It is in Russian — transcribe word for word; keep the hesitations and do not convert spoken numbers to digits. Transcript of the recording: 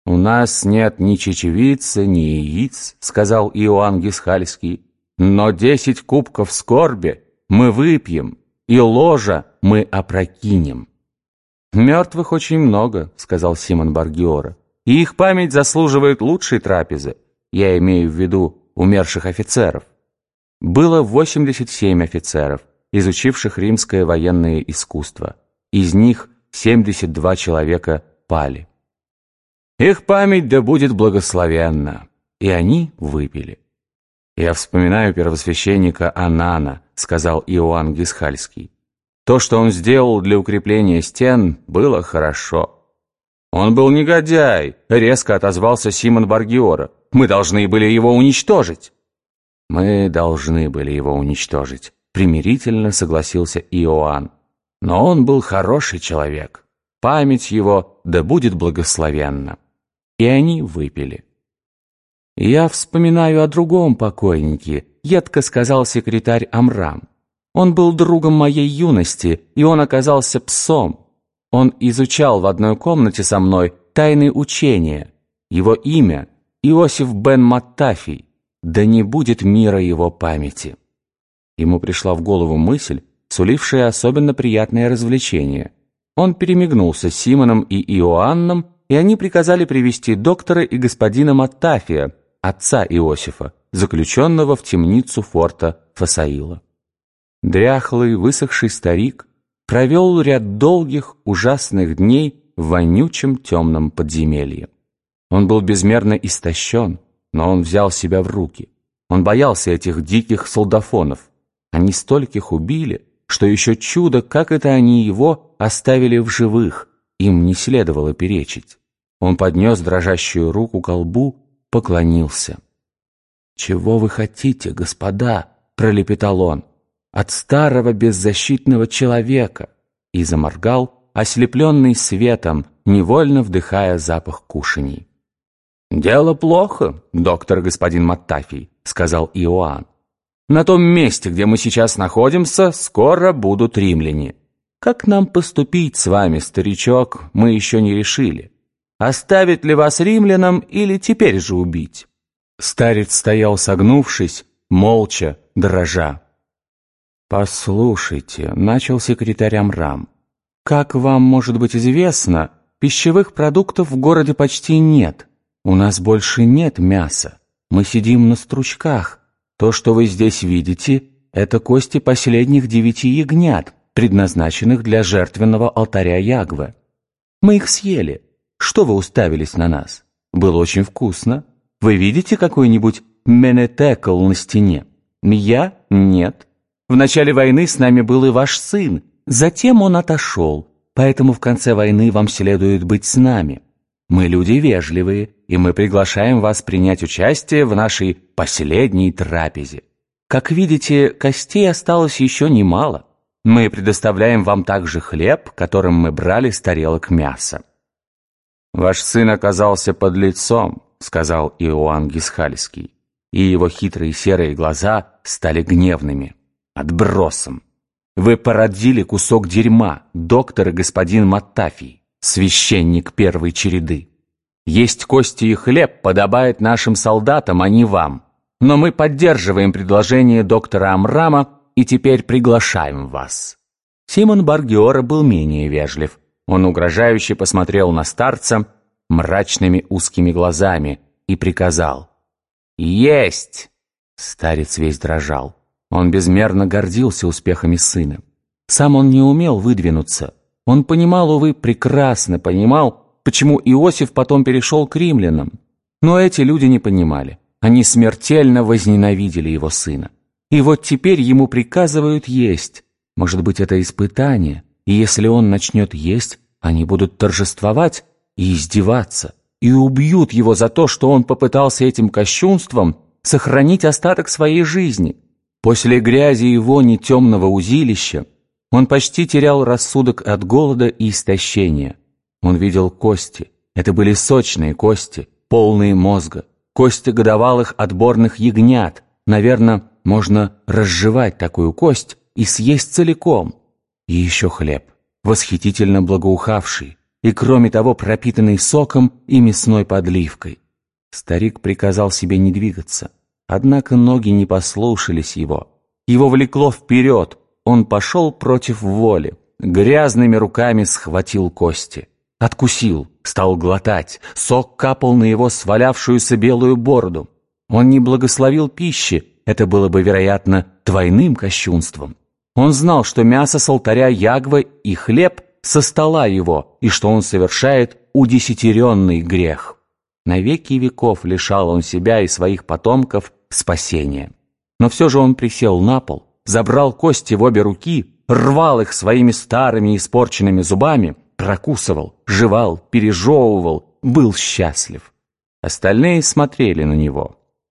«У нас нет ни чечевицы, ни яиц», — сказал Иоанн Гисхальский, «но десять кубков скорби мы выпьем, и ложа мы опрокинем». «Мертвых очень много», — сказал Симон Бар-Гиора, «и их память заслуживает лучшей трапезы. Я имею в виду умерших офицеров». Было восемьдесят семь офицеров, изучивших римское военное искусство. Из них семьдесят два человека пали. «Их память да будет благословенна». И они выпили. «Я вспоминаю первосвященника Анана», — сказал Иоанн Гисхальский. «То, что он сделал для укрепления стен, было хорошо». «Он был негодяй», — резко отозвался Симон Бар-Гиора. «Мы должны были его уничтожить». «Мы должны были его уничтожить», — примирительно согласился Иоанн. «Но он был хороший человек. Память его да будет благословенна». И они выпили. «Я вспоминаю о другом покойнике», — едко сказал секретарь Амрам. «Он был другом моей юности, и он оказался псом. Он изучал в одной комнате со мной тайны учения. Его имя — Иосиф бен Маттафий. Да не будет мира его памяти». Ему пришла в голову мысль, сулившая особенно приятное развлечение. Он перемигнулся с Симоном и Иоанном, и они приказали привести доктора и господина Маттафия, отца Иосифа, заключенного в темницу форта Фасаила. Дряхлый, высохший старик провел ряд долгих, ужасных дней в вонючем темном подземелье. Он был безмерно истощен, но он взял себя в руки. Он боялся этих диких солдафонов. Они стольких убили, что еще чудо, как это они его оставили в живых. Им не следовало перечить. Он поднес дрожащую руку ко лбу, поклонился. «Чего вы хотите, господа?» — пролепетал он. «От старого беззащитного человека!» И заморгал, ослепленный светом, невольно вдыхая запах кушаний. «Дело плохо, доктор господин Маттафий», — сказал Иоанн. «На том месте, где мы сейчас находимся, скоро будут римляне. Как нам поступить с вами, старичок, мы еще не решили. Оставить ли вас римлянам или теперь же убить?» Старец стоял согнувшись, молча, дрожа. «Послушайте», — начал секретарь Амрам, «как вам может быть известно, пищевых продуктов в городе почти нет. У нас больше нет мяса. Мы сидим на стручках. То, что вы здесь видите, это кости последних девяти ягнят, предназначенных для жертвенного алтаря Ягве. Мы их съели. Что вы уставились на нас? Было очень вкусно. Вы видите какой-нибудь менетекл на стене? Я? Нет. В начале войны с нами был и ваш сын. Затем он отошел, поэтому в конце войны вам следует быть с нами. Мы люди вежливые, и мы приглашаем вас принять участие в нашей последней трапезе. Как видите, костей осталось еще немало. Мы предоставляем вам также хлеб, которым мы брали с тарелок мяса». «Ваш сын оказался подлецом», — сказал Иоанн Гисхальский, и его хитрые серые глаза стали гневными. «Отбросом! Вы породили кусок дерьма, доктор и господин Маттафий, священник первой череды. Есть кости и хлеб подобает нашим солдатам, а не вам. Но мы поддерживаем предложение доктора Амрама и теперь приглашаем вас». Симон Бар-Гиора был менее вежлив. Он угрожающе посмотрел на старца мрачными узкими глазами и приказал: «Есть!» Старец весь дрожал. Он безмерно гордился успехами сына. Сам он не умел выдвинуться. Он понимал, увы, прекрасно понимал, почему Иосиф потом перешел к римлянам. Но эти люди не понимали. Они смертельно возненавидели его сына. И вот теперь ему приказывают есть. Может быть, это испытание, и если он начнет есть, они будут торжествовать и издеваться, и убьют его за то, что он попытался этим кощунством сохранить остаток своей жизни. После грязи и вони темного узилища он почти терял рассудок от голода и истощения. Он видел кости. Это были сочные кости, полные мозга. Кости годовалых отборных ягнят. Наверное, можно разжевать такую кость и съесть целиком. И еще хлеб, восхитительно благоухавший. и, кроме того, пропитанный соком и мясной подливкой. Старик приказал себе не двигаться, однако ноги не послушались его. Его влекло вперед, он пошел против воли, грязными руками схватил кости. Откусил, стал глотать, сок капал на его свалявшуюся белую бороду. Он не благословил пищи, это было бы, вероятно, двойным кощунством. Он знал, что мясо с алтаря Ягвы и хлеб со стола его, и что он совершает удесятеренный грех. На веки веков лишал он себя и своих потомков спасения. Но все же он присел на пол, забрал кости в обе руки, рвал их своими старыми испорченными зубами, прокусывал, жевал, пережевывал, был счастлив. Остальные смотрели на него.